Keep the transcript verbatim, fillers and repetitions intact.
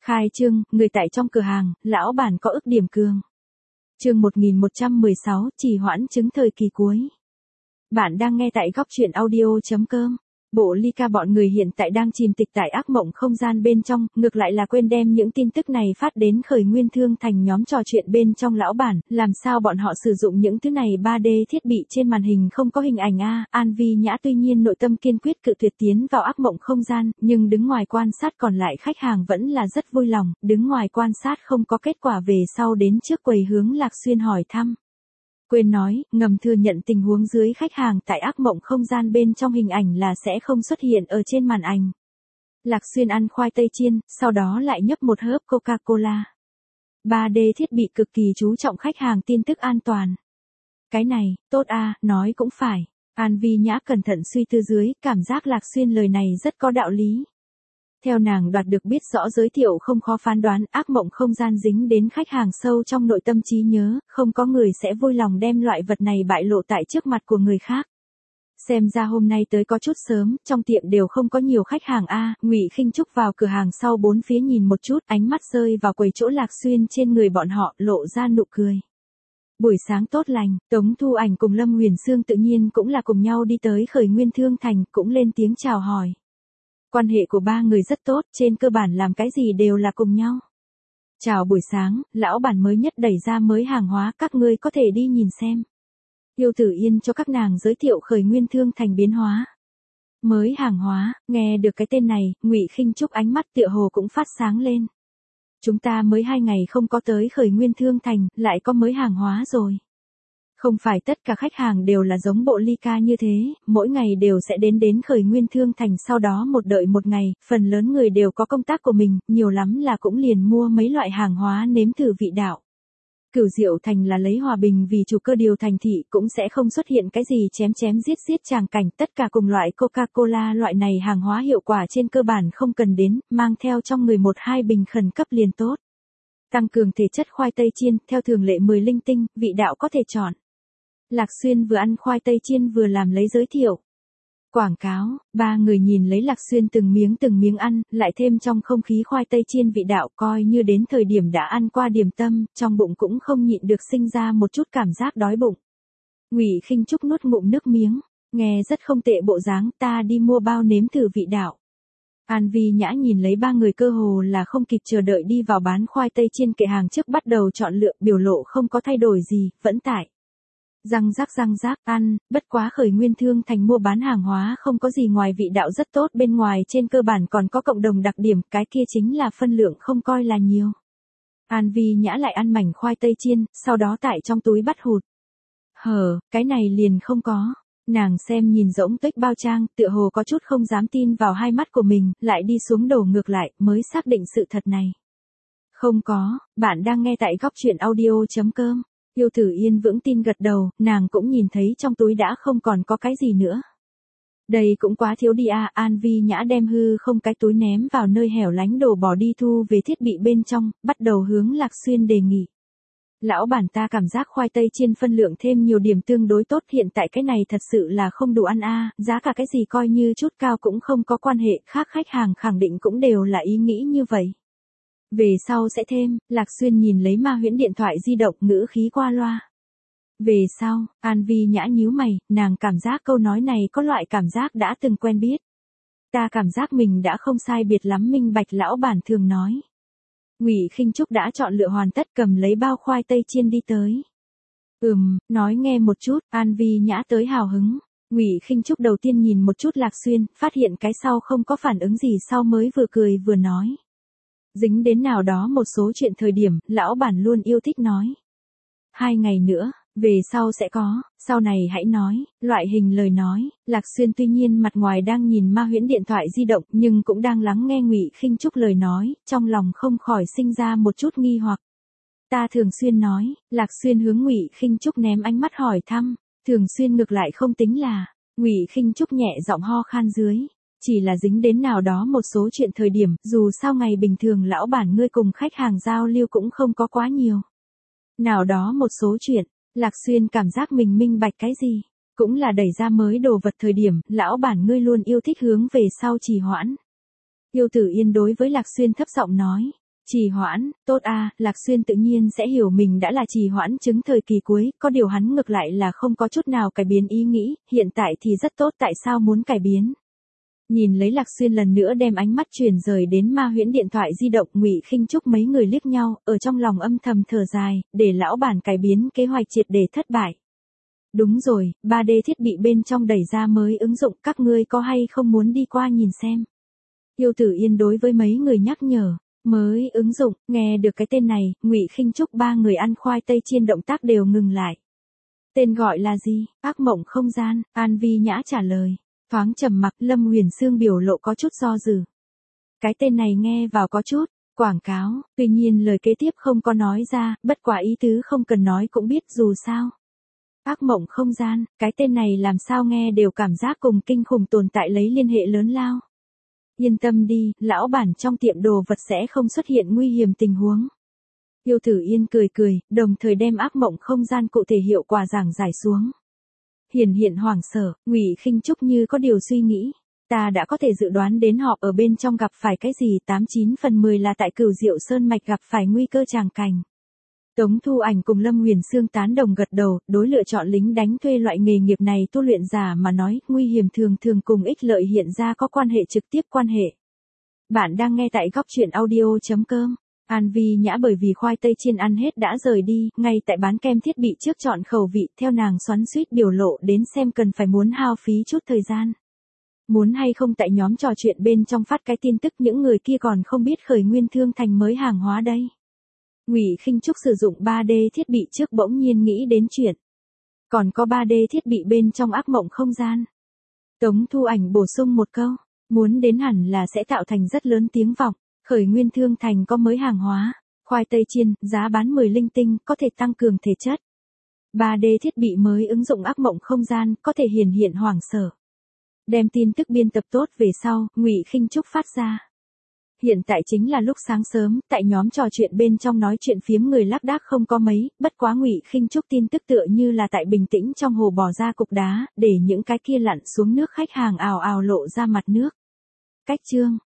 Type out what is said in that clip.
Khai trương, người tại trong cửa hàng, lão bản có ức điểm cường. Chương một nghìn một trăm mười sáu, trì hoãn chứng thời kỳ cuối. Bạn đang nghe tại góc truyện audio chấm com. Bộ ly ca bọn người hiện tại đang chìm tịch tại ác mộng không gian bên trong, ngược lại là quên đem những tin tức này phát đến Khởi Nguyên Thương Thành nhóm trò chuyện bên trong lão bản, làm sao bọn họ sử dụng những thứ này ba D thiết bị trên màn hình không có hình ảnh a. An Vi Nhã tuy nhiên nội tâm kiên quyết cự tuyệt tiến vào ác mộng không gian, nhưng đứng ngoài quan sát còn lại khách hàng vẫn là rất vui lòng, đứng ngoài quan sát không có kết quả về sau đến trước quầy hướng Lạc Xuyên hỏi thăm. Quên nói, ngầm thừa nhận tình huống dưới khách hàng tại ác mộng không gian bên trong hình ảnh là sẽ không xuất hiện ở trên màn ảnh. Lạc Xuyên ăn khoai tây chiên, sau đó lại nhấp một hớp Coca-Cola. ba D thiết bị cực kỳ chú trọng khách hàng tin tức an toàn. Cái này, tốt a, nói cũng phải. An Vi Nhã cẩn thận suy tư dưới, cảm giác Lạc Xuyên lời này rất có đạo lý. Theo nàng đoạt được biết rõ giới thiệu không khó phán đoán, ác mộng không gian dính đến khách hàng sâu trong nội tâm trí nhớ, không có người sẽ vui lòng đem loại vật này bại lộ tại trước mặt của người khác. Xem ra hôm nay tới có chút sớm, trong tiệm đều không có nhiều khách hàng a. Ngụy Khinh Trúc vào cửa hàng sau bốn phía nhìn một chút, ánh mắt rơi vào quầy chỗ Lạc Xuyên trên người bọn họ, lộ ra nụ cười. Buổi sáng tốt lành, Tống Thu Ảnh cùng Lâm Huyền Sương tự nhiên cũng là cùng nhau đi tới Khởi Nguyên Thương Thành, cũng lên tiếng chào hỏi. Quan hệ của ba người rất tốt, trên cơ bản làm cái gì đều là cùng nhau. Chào buổi sáng, lão bản mới nhất đẩy ra mới hàng hóa, các ngươi có thể đi nhìn xem. Yêu Tử Yên cho các nàng giới thiệu Khởi Nguyên Thương Thành biến hóa. Mới hàng hóa, nghe được cái tên này, Ngụy Khinh Trúc ánh mắt tựa hồ cũng phát sáng lên. Chúng ta mới hai ngày không có tới Khởi Nguyên Thương Thành, lại có mới hàng hóa rồi. Không phải tất cả khách hàng đều là giống bộ ly ca như thế, mỗi ngày đều sẽ đến đến Khởi Nguyên Thương Thành sau đó một đợi một ngày, phần lớn người đều có công tác của mình, nhiều lắm là cũng liền mua mấy loại hàng hóa nếm thử vị đạo. Cửu Diệu Thành là lấy hòa bình vì chủ cơ điều thành thị, cũng sẽ không xuất hiện cái gì chém chém giết giết tràng cảnh, tất cả cùng loại Coca-Cola loại này hàng hóa hiệu quả trên cơ bản không cần đến, mang theo trong người một hai bình khẩn cấp liền tốt. Tăng cường thể chất khoai tây chiên, theo thường lệ mười linh tinh, vị đạo có thể chọn. Lạc Xuyên vừa ăn khoai tây chiên vừa làm lấy giới thiệu. Quảng cáo, ba người nhìn lấy Lạc Xuyên từng miếng từng miếng ăn, lại thêm trong không khí khoai tây chiên vị đạo, coi như đến thời điểm đã ăn qua điểm tâm, trong bụng cũng không nhịn được sinh ra một chút cảm giác đói bụng. Ngụy Khinh Trúc nuốt ngụm nước miếng, nghe rất không tệ bộ dáng, ta đi mua bao nếm thử vị đạo. An Vi Nhã nhìn lấy ba người cơ hồ là không kịp chờ đợi đi vào bán khoai tây chiên kệ hàng trước bắt đầu chọn lựa, biểu lộ không có thay đổi gì, vẫn tại. Răng rắc răng rác ăn, bất quá Khởi Nguyên Thương Thành mua bán hàng hóa không có gì ngoài vị đạo rất tốt, bên ngoài trên cơ bản còn có cộng đồng đặc điểm, cái kia chính là phân lượng không coi là nhiều. An Vi Nhã lại ăn mảnh khoai tây chiên, sau đó tại trong túi bắt hụt. Hờ, cái này liền không có. Nàng xem nhìn rỗng tuếch bao trang, tựa hồ có chút không dám tin vào hai mắt của mình, lại đi xuống đổ ngược lại, mới xác định sự thật này. Không có, bạn đang nghe tại góc truyện audio chấm com. Yêu Tử Yên vững tin gật đầu, nàng cũng nhìn thấy trong túi đã không còn có cái gì nữa. Đây cũng quá thiếu đi à, An Vi Nhã đem hư không cái túi ném vào nơi hẻo lánh đổ bỏ đi thu về thiết bị bên trong, bắt đầu hướng Lạc Xuyên đề nghị. Lão bản ta cảm giác khoai tây chiên phân lượng thêm nhiều điểm tương đối tốt, hiện tại cái này thật sự là không đủ ăn a, à, giá cả cái gì coi như chút cao cũng không có quan hệ, khác khách hàng khẳng định cũng đều là ý nghĩ như vậy. Về sau sẽ thêm, Lạc Xuyên nhìn lấy Ma Huyễn điện thoại di động, ngữ khí qua loa. Về sau, An Vi Nhã nhíu mày, nàng cảm giác câu nói này có loại cảm giác đã từng quen biết. Ta cảm giác mình đã không sai biệt lắm minh bạch lão bản thường nói. Ngụy Khinh Trúc đã chọn lựa hoàn tất, cầm lấy bao khoai tây chiên đi tới. Ừm, nói nghe một chút, An Vi Nhã tới hào hứng. Ngụy Khinh Trúc đầu tiên nhìn một chút Lạc Xuyên, phát hiện cái sau không có phản ứng gì sau mới vừa cười vừa nói. Dính đến nào đó một số chuyện thời điểm, lão bản luôn yêu thích nói. Hai ngày nữa, về sau sẽ có, sau này hãy nói, loại hình lời nói. Lạc Xuyên tuy nhiên mặt ngoài đang nhìn Ma Huyễn điện thoại di động, nhưng cũng đang lắng nghe Ngụy Khinh Trúc lời nói, trong lòng không khỏi sinh ra một chút nghi hoặc. Ta thường xuyên nói, Lạc Xuyên hướng Ngụy Khinh Trúc ném ánh mắt hỏi thăm, thường xuyên ngược lại không tính là. Ngụy Khinh Trúc nhẹ giọng ho khan dưới. Chỉ là dính đến nào đó một số chuyện thời điểm, dù sao ngày bình thường lão bản ngươi cùng khách hàng giao lưu cũng không có quá nhiều. Nào đó một số chuyện, Lạc Xuyên cảm giác mình minh bạch cái gì, cũng là đẩy ra mới đồ vật thời điểm, lão bản ngươi luôn yêu thích hướng về sau trì hoãn. Yêu Tử Yên đối với Lạc Xuyên thấp giọng nói, Trì hoãn, tốt a, Lạc Xuyên tự nhiên sẽ hiểu mình đã là trì hoãn chứng thời kỳ cuối, có điều hắn ngược lại là không có chút nào cải biến ý nghĩ, hiện tại thì rất tốt tại sao muốn cải biến. Nhìn lấy Lạc Xuyên lần nữa đem ánh mắt chuyển rời đến ma huyễn điện thoại di động, Ngụy Khinh Trúc mấy người liếc nhau, ở trong lòng âm thầm thở dài, để lão bản cải biến kế hoạch triệt để thất bại. Đúng rồi, ba D thiết bị bên trong đẩy ra mới ứng dụng, các ngươi có hay không muốn đi qua nhìn xem. Yêu Tử Yên đối với mấy người nhắc nhở, mới ứng dụng, nghe được cái tên này, Ngụy Khinh Trúc ba người ăn khoai tây chiên động tác đều ngừng lại. Tên gọi là gì? Ác mộng không gian, An Vi Nhã trả lời. Thoáng trầm mặc, Lâm Huyền Sương biểu lộ có chút do dự. Cái tên này nghe vào có chút quảng cáo, tuy nhiên lời kế tiếp không có nói ra, bất quả ý tứ không cần nói cũng biết dù sao. Ác mộng không gian, cái tên này làm sao nghe đều cảm giác cùng kinh khủng tồn tại lấy liên hệ lớn lao. Yên tâm đi, lão bản trong tiệm đồ vật sẽ không xuất hiện nguy hiểm tình huống. Yêu Tử Yên cười cười, đồng thời đem ác mộng không gian cụ thể hiệu quả giảng giải xuống. Hiển hiện hoảng sợ, Ngụy Khinh Trúc như có điều suy nghĩ. Ta đã có thể dự đoán đến họ ở bên trong gặp phải cái gì, tám chín phần mười là tại Cửu Diệu Sơn mạch gặp phải nguy cơ tràng cảnh. Tống Thu Ảnh cùng Lâm Huyền Sương tán đồng gật đầu, đối lựa chọn lính đánh thuê loại nghề nghiệp này tu luyện giả mà nói, nguy hiểm thường thường cùng ích lợi hiện ra có quan hệ trực tiếp quan hệ. Bạn đang nghe tại góc truyện audio chấm com. An Vi Nhã bởi vì khoai tây chiên ăn hết đã rời đi, ngay tại bán kem thiết bị trước chọn khẩu vị, theo nàng xoắn xuýt biểu lộ đến xem cần phải muốn hao phí chút thời gian. Muốn hay không tại nhóm trò chuyện bên trong phát cái tin tức những người kia còn không biết khởi nguyên thương thành mới hàng hóa đây. Ngụy Khinh Trúc sử dụng ba D thiết bị trước bỗng nhiên nghĩ đến chuyện. Còn có ba D thiết bị bên trong ác mộng không gian. Tống Thu Ảnh bổ sung một câu, muốn đến hẳn là sẽ tạo thành rất lớn tiếng vọng. Khởi nguyên thương thành có mới hàng hóa, khoai tây chiên, giá bán mười linh tinh, có thể tăng cường thể chất. ba D thiết bị mới ứng dụng ác mộng không gian, có thể hiển hiện hoảng sợ. Đem tin tức biên tập tốt về sau, Ngụy Khinh Trúc phát ra. Hiện tại chính là lúc sáng sớm, tại nhóm trò chuyện bên trong nói chuyện phiếm người lác đác không có mấy, bất quá Ngụy Khinh Trúc tin tức tựa như là tại bình tĩnh trong hồ bỏ ra cục đá, để những cái kia lặn xuống nước khách hàng ào ào lộ ra mặt nước. Cách chương